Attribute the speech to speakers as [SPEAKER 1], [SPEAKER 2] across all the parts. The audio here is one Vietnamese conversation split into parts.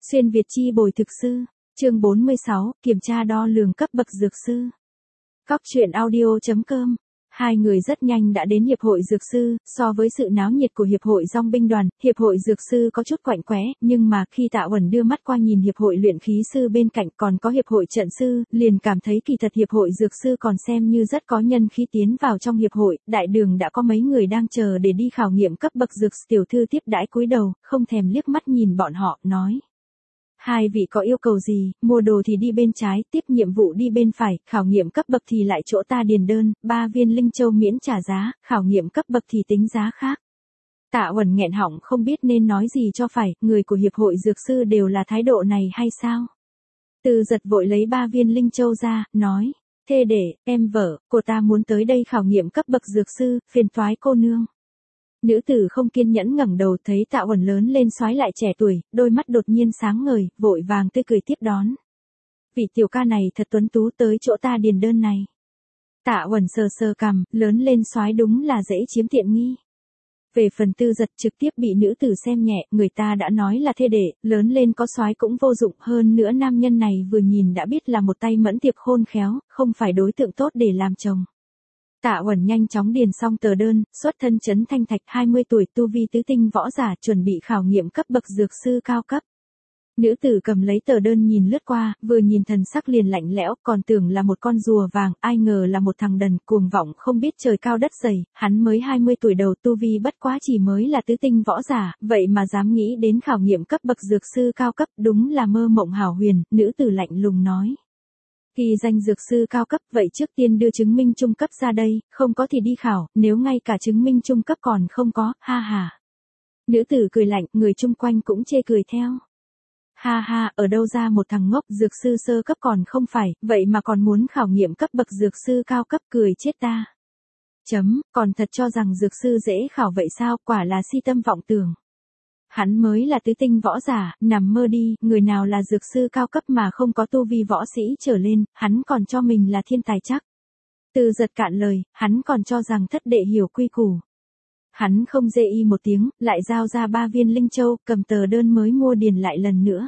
[SPEAKER 1] Xuyên Việt chi bồi thực sư, chương 46, kiểm tra đo lường cấp bậc dược sư. Cóc truyện audio.com. Hai người rất nhanh đã đến Hiệp hội Dược sư, so với sự náo nhiệt của Hiệp hội Dong binh đoàn, Hiệp hội Dược sư có chút quạnh quẽ, nhưng mà khi Tạ Uẩn đưa mắt qua nhìn Hiệp hội luyện khí sư bên cạnh còn có Hiệp hội trận sư, liền cảm thấy kỳ thật Hiệp hội Dược sư còn xem như rất có nhân khí tiến vào trong Hiệp hội, đại đường đã có mấy người đang chờ để đi khảo nghiệm cấp bậc dược. Tiểu thư tiếp đãi cúi đầu, không thèm liếc mắt nhìn bọn họ, nói. Hai vị có yêu cầu gì, mua đồ thì đi bên trái, tiếp nhiệm vụ đi bên phải, khảo nghiệm cấp bậc thì lại chỗ ta điền đơn, 3 viên linh châu miễn trả giá, khảo nghiệm cấp bậc thì tính giá khác. Tạ Uẩn nghẹn họng không biết nên nói gì cho phải, người của Hiệp hội Dược sư đều là thái độ này hay sao? Từ Giật vội lấy 3 viên linh châu ra, nói, thê đệ, em vợ, cô ta muốn tới đây khảo nghiệm cấp bậc dược sư, phiền toái cô nương. Nữ tử không kiên nhẫn ngẩng đầu thấy Tạ Uẩn lớn lên soái lại trẻ tuổi, đôi mắt đột nhiên sáng ngời, vội vàng tươi cười tiếp đón. Vị tiểu ca này thật tuấn tú, tới chỗ ta điền đơn này. Tạ Uẩn sờ sờ cằm, lớn lên soái đúng là dễ chiếm tiện nghi. Về phần Tư Giật trực tiếp bị nữ tử xem nhẹ, người ta đã nói là thê đệ, lớn lên có soái cũng vô dụng, hơn nữa nam nhân này vừa nhìn đã biết là một tay mẫn tiệp khôn khéo, không phải đối tượng tốt để làm chồng. Tạ Uẩn nhanh chóng điền xong tờ đơn, xuất thân Trấn Thanh Thạch, 20 tuổi, tu vi tứ tinh võ giả, chuẩn bị khảo nghiệm cấp bậc dược sư cao cấp. Nữ tử cầm lấy tờ đơn nhìn lướt qua, vừa nhìn thần sắc liền lạnh lẽo, còn tưởng là một con rùa vàng, ai ngờ là một thằng đần, cuồng vọng không biết trời cao đất dày, hắn mới 20 tuổi đầu, tu vi bất quá chỉ mới là tứ tinh võ giả, vậy mà dám nghĩ đến khảo nghiệm cấp bậc dược sư cao cấp, đúng là mơ mộng hảo huyền. Nữ tử lạnh lùng nói. Ghi danh dược sư cao cấp, vậy trước tiên đưa chứng minh trung cấp ra đây, không có thì đi khảo, nếu ngay cả chứng minh trung cấp còn không có, ha ha. Nữ tử cười lạnh, người chung quanh cũng chê cười theo. Ha ha, ở đâu ra một thằng ngốc, dược sư sơ cấp còn không phải, vậy mà còn muốn khảo nghiệm cấp bậc dược sư cao cấp, cười chết ta. Còn thật cho rằng dược sư dễ khảo vậy sao, quả là si tâm vọng tưởng. Hắn mới là tứ tinh võ giả, nằm mơ đi, người nào là dược sư cao cấp mà không có tu vi võ sĩ trở lên, hắn còn cho mình là thiên tài chắc. Từ Giật cạn lời, hắn còn cho rằng thất đệ hiểu quy củ. Hắn không dê y một tiếng, lại giao ra 3 viên linh châu, cầm tờ đơn mới mua điền lại lần nữa.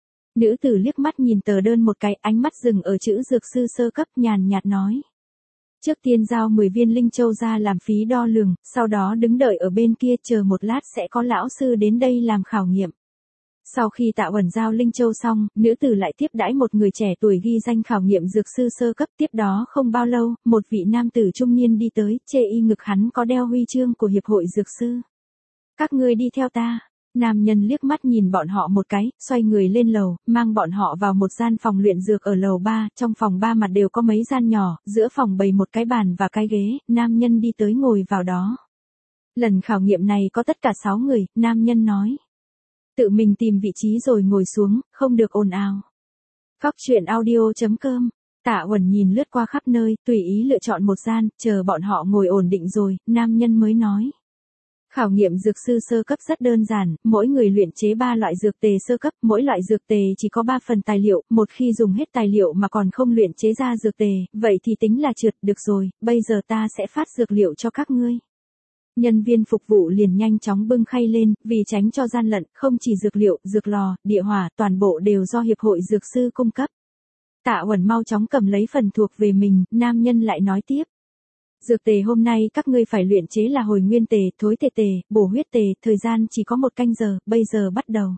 [SPEAKER 1] Nữ tử liếc mắt nhìn tờ đơn một cái, ánh mắt dừng ở chữ dược sư sơ cấp, nhàn nhạt nói. Trước tiên giao 10 viên linh châu ra làm phí đo lường, sau đó đứng đợi ở bên kia chờ một lát sẽ có lão sư đến đây làm khảo nghiệm. Sau khi Tạ Uẩn giao linh châu xong, nữ tử lại tiếp đãi một người trẻ tuổi ghi danh khảo nghiệm dược sư sơ cấp. Tiếp đó không bao lâu, một vị nam tử trung niên đi tới, chê y ngực hắn có đeo huy chương của Hiệp hội Dược sư. Các ngươi đi theo ta. Nam nhân liếc mắt nhìn bọn họ một cái, xoay người lên lầu, mang bọn họ vào một gian phòng luyện dược ở lầu 3, trong phòng 3 mặt đều có mấy gian nhỏ, giữa phòng bày một cái bàn và cái ghế, nam nhân đi tới ngồi vào đó. Lần khảo nghiệm này có tất cả 6 người, nam nhân nói. Tự mình tìm vị trí rồi ngồi xuống, không được ồn ào. Cóc truyện audio.com. Tạ Uẩn nhìn lướt qua khắp nơi, tùy ý lựa chọn một gian, chờ bọn họ ngồi ổn định rồi, nam nhân mới nói. Khảo nghiệm dược sư sơ cấp rất đơn giản, mỗi người luyện chế 3 loại dược tề sơ cấp, mỗi loại dược tề chỉ có 3 phần tài liệu, một khi dùng hết tài liệu mà còn không luyện chế ra dược tề, vậy thì tính là trượt. Được rồi, bây giờ ta sẽ phát dược liệu cho các ngươi. Nhân viên phục vụ liền nhanh chóng bưng khay lên, vì tránh cho gian lận, không chỉ dược liệu, dược lò, địa hỏa, toàn bộ đều do Hiệp hội Dược sư cung cấp. Tạ Uẩn mau chóng cầm lấy phần thuộc về mình, nam nhân lại nói tiếp. Dược tề hôm nay các ngươi phải luyện chế là hồi nguyên tề, thối tề tề, bổ huyết tề, thời gian chỉ có 1 canh giờ, bây giờ bắt đầu.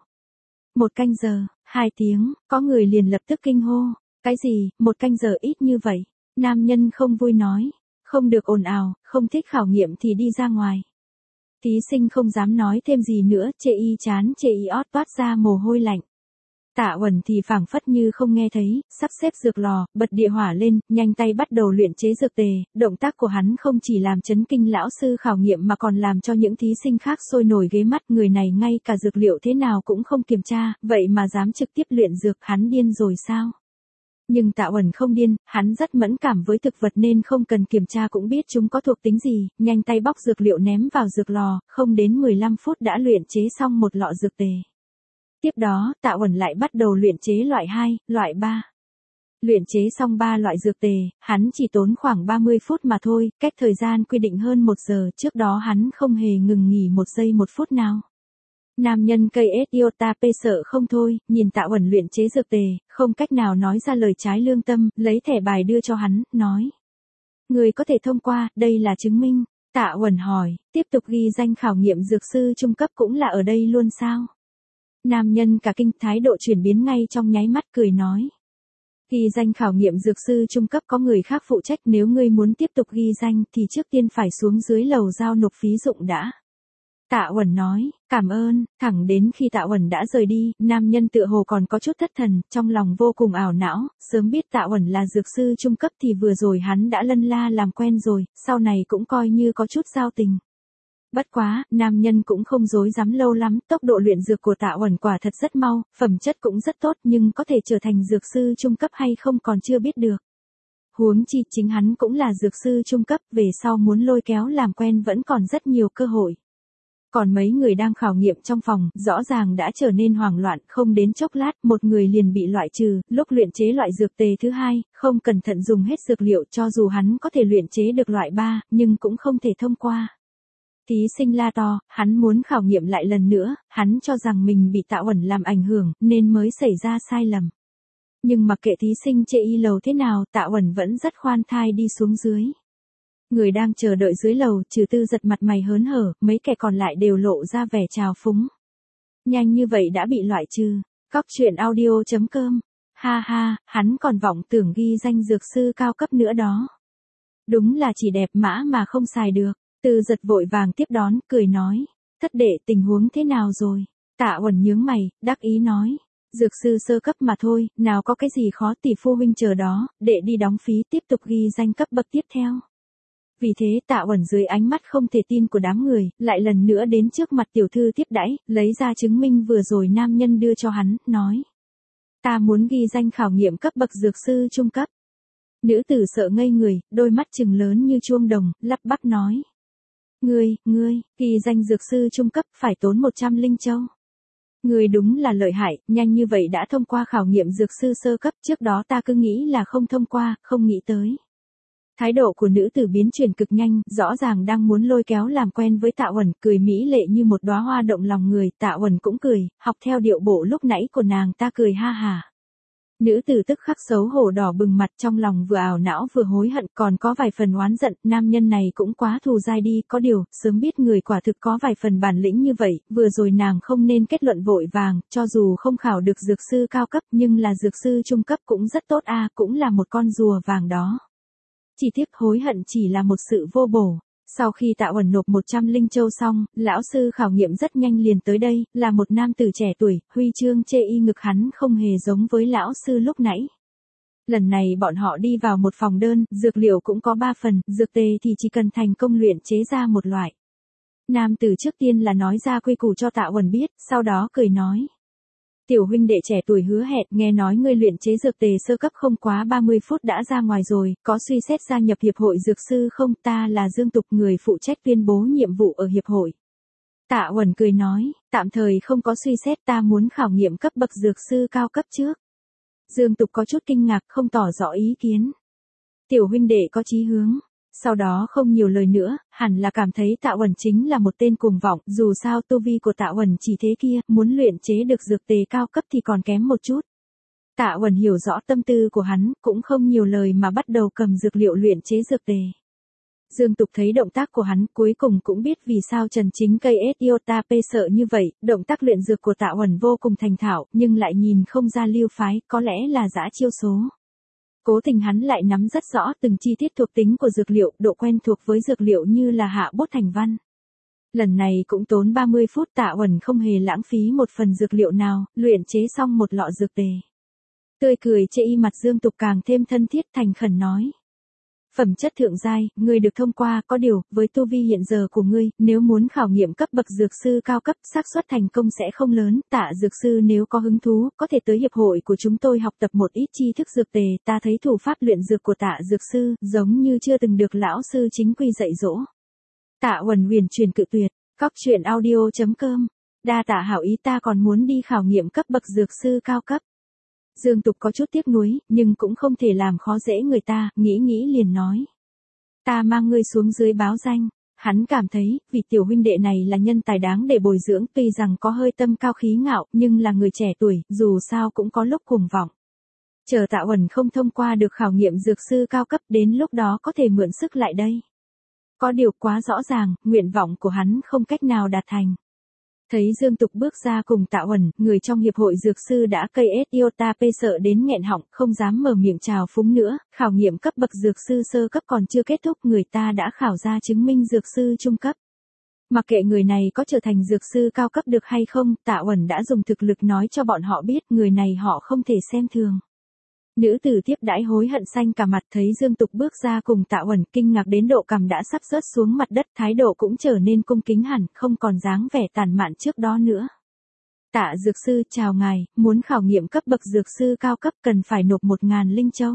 [SPEAKER 1] 1 canh giờ, 2 tiếng, có người liền lập tức kinh hô. Cái gì, 1 canh giờ ít như vậy? Nam nhân không vui nói. Không được ồn ào, không thích khảo nghiệm thì đi ra ngoài. Thí sinh không dám nói thêm gì nữa, chê y chán, chê y ót toát ra mồ hôi lạnh. Tạ Uẩn thì phảng phất như không nghe thấy, sắp xếp dược lò, bật địa hỏa lên, nhanh tay bắt đầu luyện chế dược tề. Động tác của hắn không chỉ làm chấn kinh lão sư khảo nghiệm mà còn làm cho những thí sinh khác sôi nổi ghế mắt. Người này ngay cả dược liệu thế nào cũng không kiểm tra, vậy mà dám trực tiếp luyện dược, hắn điên rồi sao? Nhưng Tạ Uẩn không điên, hắn rất mẫn cảm với thực vật nên không cần kiểm tra cũng biết chúng có thuộc tính gì, nhanh tay bóc dược liệu ném vào dược lò, không đến 15 phút đã luyện chế xong một lọ dược tề. Tiếp đó, Tạ Uẩn lại bắt đầu luyện chế loại 2, loại 3. Luyện chế xong 3 loại dược tề, hắn chỉ tốn khoảng 30 phút mà thôi, cách thời gian quy định hơn 1 giờ, trước đó hắn không hề ngừng nghỉ 1 giây 1 phút nào. Nam nhân cây Etiotapê sợ không thôi, nhìn Tạ Uẩn luyện chế dược tề, không cách nào nói ra lời trái lương tâm, lấy thẻ bài đưa cho hắn, nói. Người có thể thông qua, đây là chứng minh. Tạ Uẩn hỏi, tiếp tục ghi danh khảo nghiệm dược sư trung cấp cũng là ở đây luôn sao? Nam nhân cả kinh, thái độ chuyển biến ngay trong nháy mắt, cười nói. Ghi danh khảo nghiệm dược sư trung cấp có người khác phụ trách, nếu ngươi muốn tiếp tục ghi danh thì trước tiên phải xuống dưới lầu giao nộp phí dụng đã. Tạ Uẩn nói, cảm ơn, thẳng đến khi Tạ Uẩn đã rời đi, nam nhân tựa hồ còn có chút thất thần, trong lòng vô cùng ảo não, sớm biết Tạ Uẩn là dược sư trung cấp thì vừa rồi hắn đã lân la làm quen rồi, sau này cũng coi như có chút giao tình. Bất quá, nam nhân cũng không dối dám lâu lắm, tốc độ luyện dược của Tạ Uẩn quả thật rất mau, phẩm chất cũng rất tốt nhưng có thể trở thành dược sư trung cấp hay không còn chưa biết được. Huống chi chính hắn cũng là dược sư trung cấp, về sau muốn lôi kéo làm quen vẫn còn rất nhiều cơ hội. Còn mấy người đang khảo nghiệm trong phòng, rõ ràng đã trở nên hoảng loạn, không đến chốc lát, một người liền bị loại trừ, lúc luyện chế loại dược tề thứ hai, không cẩn thận dùng hết dược liệu, cho dù hắn có thể luyện chế được loại 3, nhưng cũng không thể thông qua. Thí sinh la to, hắn muốn khảo nghiệm lại lần nữa, hắn cho rằng mình bị Tạ Uẩn làm ảnh hưởng, nên mới xảy ra sai lầm. Nhưng mặc kệ thí sinh chê y lầu thế nào, Tạ Uẩn vẫn rất khoan thai đi xuống dưới. Người đang chờ đợi dưới lầu, trừ Tư Giật mặt mày hớn hở, mấy kẻ còn lại đều lộ ra vẻ trào phúng. Nhanh như vậy đã bị loại trừ. Cóc truyện audio.com. Ha ha, hắn còn vọng tưởng ghi danh dược sư cao cấp nữa đó. Đúng là chỉ đẹp mã mà không xài được. Tư Giật vội vàng tiếp đón, cười nói. Thất đệ, tình huống thế nào rồi? Tạ Uẩn nhướng mày, đắc ý nói. Dược sư sơ cấp mà thôi, nào có cái gì khó, tỷ phu huynh chờ đó, đệ đi đóng phí tiếp tục ghi danh cấp bậc tiếp theo. Vì thế Tạ Uẩn dưới ánh mắt không thể tin của đám người, lại lần nữa đến trước mặt tiểu thư tiếp đãi, lấy ra chứng minh vừa rồi nam nhân đưa cho hắn, nói. Ta muốn ghi danh khảo nghiệm cấp bậc dược sư trung cấp. Nữ tử sợ ngây người, đôi mắt trừng lớn như chuông đồng, lắp bắp nói. Ngươi, ghi danh dược sư trung cấp phải tốn 100 linh châu. Ngươi đúng là lợi hại, nhanh như vậy đã thông qua khảo nghiệm dược sư sơ cấp, trước đó ta cứ nghĩ là không thông qua, không nghĩ tới. Thái độ của nữ tử biến chuyển cực nhanh, rõ ràng đang muốn lôi kéo làm quen với Tạ Uẩn, cười mỹ lệ như một đóa hoa động lòng người, Tạ Uẩn cũng cười, học theo điệu bộ lúc nãy của nàng ta cười ha hà. Nữ tử tức khắc xấu hổ đỏ bừng mặt, trong lòng vừa ảo não vừa hối hận, còn có vài phần oán giận, nam nhân này cũng quá thù dai đi, có điều, sớm biết người quả thực có vài phần bản lĩnh như vậy, vừa rồi nàng không nên kết luận vội vàng, cho dù không khảo được dược sư cao cấp nhưng là dược sư trung cấp cũng rất tốt a, cũng là một con rùa vàng đó. Chỉ tiếc hối hận chỉ là một sự vô bổ. Sau khi Tạ Uẩn nộp 100 linh châu xong, lão sư khảo nghiệm rất nhanh liền tới đây, là một nam tử trẻ tuổi, huy chương chê y ngực hắn không hề giống với lão sư lúc nãy. Lần này bọn họ đi vào một phòng đơn, dược liệu cũng có 3 phần, dược tề thì chỉ cần thành công luyện chế ra một loại. Nam tử trước tiên là nói ra quy củ cho Tạ Uẩn biết, sau đó cười nói. Tiểu huynh đệ trẻ tuổi hứa hẹn, nghe nói ngươi luyện chế dược tề sơ cấp không quá 30 phút đã ra ngoài rồi, có suy xét gia nhập hiệp hội dược sư không? Ta là Dương Tục, người phụ trách tuyên bố nhiệm vụ ở hiệp hội. Tạ Uẩn cười nói, tạm thời không có suy xét, ta muốn khảo nghiệm cấp bậc dược sư cao cấp trước. Dương Tục có chút kinh ngạc, không tỏ rõ ý kiến. Tiểu huynh đệ có chí hướng. Sau đó không nhiều lời nữa, hẳn là cảm thấy Tạ Uẩn chính là một tên cuồng vọng, dù sao tu vi của Tạ Uẩn chỉ thế kia, muốn luyện chế được dược tề cao cấp thì còn kém một chút. Tạ Uẩn hiểu rõ tâm tư của hắn, cũng không nhiều lời mà bắt đầu cầm dược liệu luyện chế dược tề. Dương Tục thấy động tác của hắn, cuối cùng cũng biết vì sao Trần Chính cây Etiotapê sợ như vậy, động tác luyện dược của Tạ Uẩn vô cùng thành thạo, nhưng lại nhìn không ra lưu phái, có lẽ là dã chiêu số. Cố tình hắn lại nắm rất rõ từng chi tiết thuộc tính của dược liệu, độ quen thuộc với dược liệu như là hạ bút thành văn. Lần này cũng tốn 30 phút, Tạ Uẩn không hề lãng phí một phần dược liệu nào, luyện chế xong một lọ dược tề. Tươi cười chê y mặt Dương Tục càng thêm thân thiết, thành khẩn nói. Phẩm chất thượng giai, ngươi được thông qua, có điều, với tu vi hiện giờ của ngươi, nếu muốn khảo nghiệm cấp bậc dược sư cao cấp, xác suất thành công sẽ không lớn. Tạ dược sư nếu có hứng thú, có thể tới hiệp hội của chúng tôi học tập một ít tri thức dược tề. Ta thấy thủ pháp luyện dược của Tạ dược sư, giống như chưa từng được lão sư chính quy dạy dỗ. Tạ Uẩn huyền truyền cự tuyệt. Cóc truyện audio.com. Đa tạ hảo ý, ta còn muốn đi khảo nghiệm cấp bậc dược sư cao cấp. Dương Tục có chút tiếc nuối, nhưng cũng không thể làm khó dễ người ta, nghĩ liền nói. Ta mang ngươi xuống dưới báo danh. Hắn cảm thấy, vị tiểu huynh đệ này là nhân tài đáng để bồi dưỡng, tuy rằng có hơi tâm cao khí ngạo, nhưng là người trẻ tuổi, dù sao cũng có lúc cuồng vọng. Chờ Tạ Uẩn không thông qua được khảo nghiệm dược sư cao cấp, đến lúc đó có thể mượn sức lại đây. Có điều quá rõ ràng, nguyện vọng của hắn không cách nào đạt thành. Thấy Dương Tục bước ra cùng Tạ Uẩn, người trong hiệp hội dược sư đã cây iota p sợ đến nghẹn họng, không dám mở miệng chào phúng nữa. Khảo nghiệm cấp bậc dược sư sơ cấp còn chưa kết thúc, người ta đã khảo ra chứng minh dược sư trung cấp. Mặc kệ người này có trở thành dược sư cao cấp được hay không, Tạ Uẩn đã dùng thực lực nói cho bọn họ biết người này họ không thể xem thường. Nữ tử tiếp đãi hối hận xanh cả mặt, thấy Dương Tục bước ra cùng Tạ Uẩn, kinh ngạc đến độ cằm đã sắp rớt xuống mặt đất, thái độ cũng trở nên cung kính hẳn, không còn dáng vẻ tàn mạn trước đó nữa. Tạ dược sư, chào ngài, muốn khảo nghiệm cấp bậc dược sư cao cấp cần phải nộp 1.000 linh châu.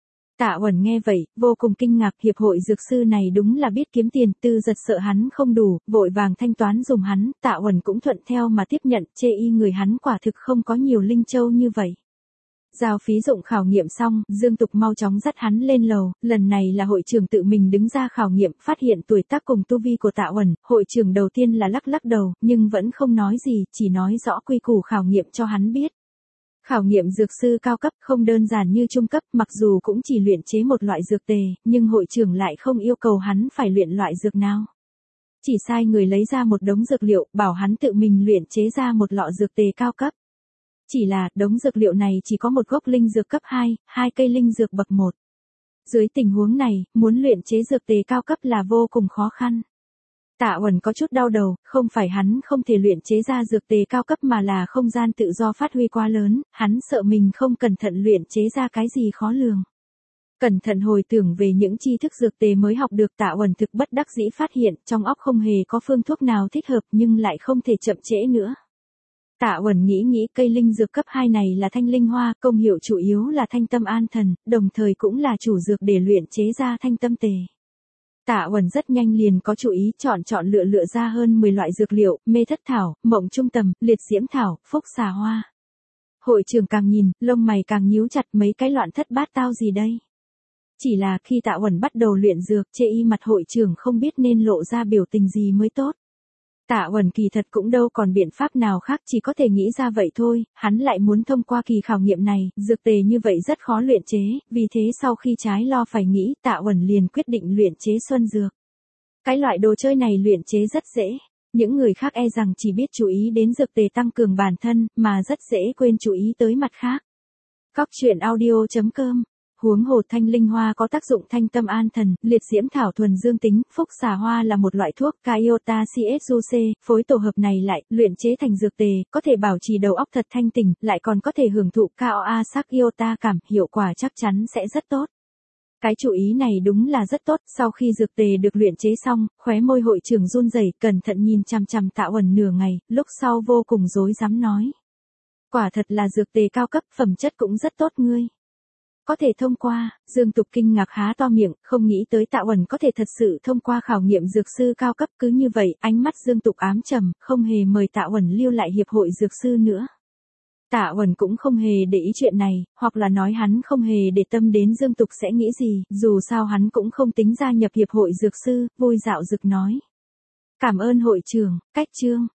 [SPEAKER 1] Tạ Uẩn nghe vậy, vô cùng kinh ngạc, hiệp hội dược sư này đúng là biết kiếm tiền, Tư Giật sợ hắn không đủ, vội vàng thanh toán dùm hắn, Tạ Uẩn cũng thuận theo mà tiếp nhận, chê y người hắn quả thực không có nhiều linh châu như vậy. Giao phí dụng khảo nghiệm xong, Dương Tục mau chóng dắt hắn lên lầu, lần này là hội trưởng tự mình đứng ra khảo nghiệm, phát hiện tuổi tác cùng tu vi của Tạ Uẩn, hội trưởng đầu tiên là lắc lắc đầu, nhưng vẫn không nói gì, chỉ nói rõ quy củ khảo nghiệm cho hắn biết. Khảo nghiệm dược sư cao cấp không đơn giản như trung cấp, mặc dù cũng chỉ luyện chế một loại dược tề, nhưng hội trưởng lại không yêu cầu hắn phải luyện loại dược nào. Chỉ sai người lấy ra một đống dược liệu, bảo hắn tự mình luyện chế ra một lọ dược tề cao cấp. Chỉ là, đống dược liệu này chỉ có một gốc linh dược cấp 2, 2 cây linh dược bậc 1. Dưới tình huống này, muốn luyện chế dược tề cao cấp là vô cùng khó khăn. Tạ Uẩn có chút đau đầu, không phải hắn không thể luyện chế ra dược tề cao cấp mà là không gian tự do phát huy quá lớn, hắn sợ mình không cẩn thận luyện chế ra cái gì khó lường. Cẩn thận hồi tưởng về những tri thức dược tề mới học được, Tạ Uẩn thực bất đắc dĩ phát hiện trong óc không hề có phương thuốc nào thích hợp nhưng lại không thể chậm trễ nữa. Tạ Uẩn nghĩ cây linh dược cấp 2 này là thanh linh hoa, công hiệu chủ yếu là thanh tâm an thần, đồng thời cũng là chủ dược để luyện chế ra thanh tâm tề. Tạ Uẩn rất nhanh liền có chủ ý, chọn lựa ra hơn 10 loại dược liệu, mê thất thảo, mộng trung tầm, liệt diễm thảo, phúc xà hoa. Hội trưởng càng nhìn, lông mày càng nhíu chặt, mấy cái loạn thất bát tao gì đây? Chỉ là khi Tạ Uẩn bắt đầu luyện dược, chê y mặt hội trưởng không biết nên lộ ra biểu tình gì mới tốt. Tạ Uẩn kỳ thật cũng đâu còn biện pháp nào khác, chỉ có thể nghĩ ra vậy thôi, hắn lại muốn thông qua kỳ khảo nghiệm này, dược tề như vậy rất khó luyện chế, vì thế sau khi trái lo phải nghĩ, Tạ Uẩn liền quyết định luyện chế xuân dược. Cái loại đồ chơi này luyện chế rất dễ, những người khác e rằng chỉ biết chú ý đến dược tề tăng cường bản thân, mà rất dễ quên chú ý tới mặt khác. Cóc truyện audio.com. Huống hồ thanh linh hoa có tác dụng thanh tâm an thần, liệt diễm thảo thuần dương tính, phúc xà hoa là một loại thuốc, Iota CSUC, phối tổ hợp này lại, luyện chế thành dược tề, có thể bảo trì đầu óc thật thanh tỉnh, lại còn có thể hưởng thụ KOA sắc Iota cảm, hiệu quả chắc chắn sẽ rất tốt. Cái chủ ý này đúng là rất tốt, sau khi dược tề được luyện chế xong, khóe môi hội trưởng run rẩy, cẩn thận nhìn chằm chằm Tạ Uẩn nửa ngày, lúc sau vô cùng rối rắm nói. Quả thật là dược tề cao cấp, phẩm chất cũng rất tốt ngươi. Có thể thông qua, Dương Tục kinh ngạc há to miệng, không nghĩ tới Tạ Uẩn có thể thật sự thông qua khảo nghiệm dược sư cao cấp, cứ như vậy, ánh mắt Dương Tục ám trầm, không hề mời Tạ Uẩn lưu lại hiệp hội dược sư nữa. Tạ Uẩn cũng không hề để ý chuyện này, hoặc là nói hắn không hề để tâm đến Dương Tục sẽ nghĩ gì, dù sao hắn cũng không tính gia nhập hiệp hội dược sư, vui dạo dực nói. Cảm ơn hội trưởng, cách chương.